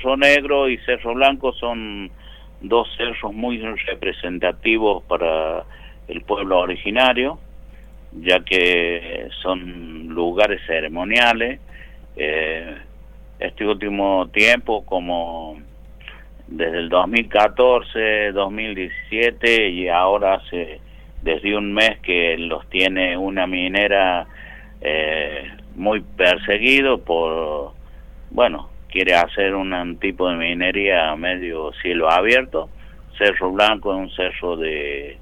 Cerro Negro y Cerro Blanco son dos cerros muy representativos para el pueblo originario, ya que son lugares ceremoniales. Este último tiempo, como desde el 2014, 2017 y ahora desde un mes que los tiene una minera muy perseguido quiere hacer un tipo de minería a medio cielo abierto. Cerro Blanco es un cerro de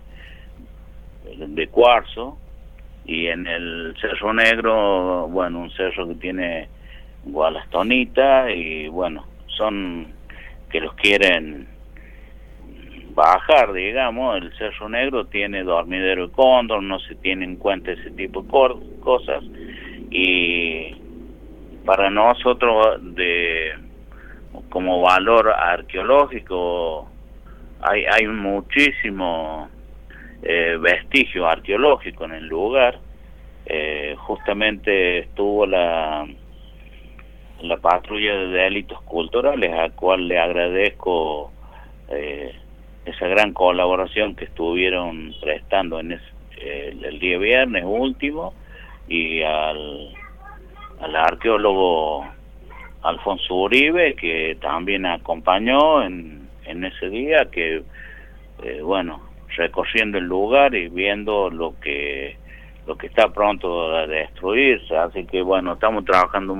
cuarzo, y en el Cerro Negro, un cerro que tiene gualastonita, y son que los quieren bajar, digamos. El Cerro Negro tiene dormidero de cóndor, no se tiene en cuenta ese tipo de cosas, y para nosotros como valor arqueológico hay muchísimo vestigio arqueológico en el lugar. Justamente estuvo la patrulla de delitos culturales, a cual le agradezco esa gran colaboración que estuvieron prestando en el día viernes último, y al arqueólogo Alfonso Uribe, que también acompañó en ese día, que recorriendo el lugar y viendo lo que está pronto a destruirse. Así que estamos trabajando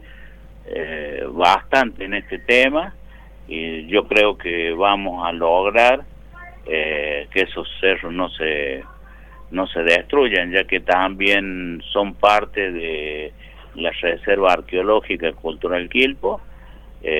bastante en este tema, y yo creo que vamos a lograr que esos cerros no se destruyan, ya que también son parte de la Reserva Arqueológica y Cultural Quilpué,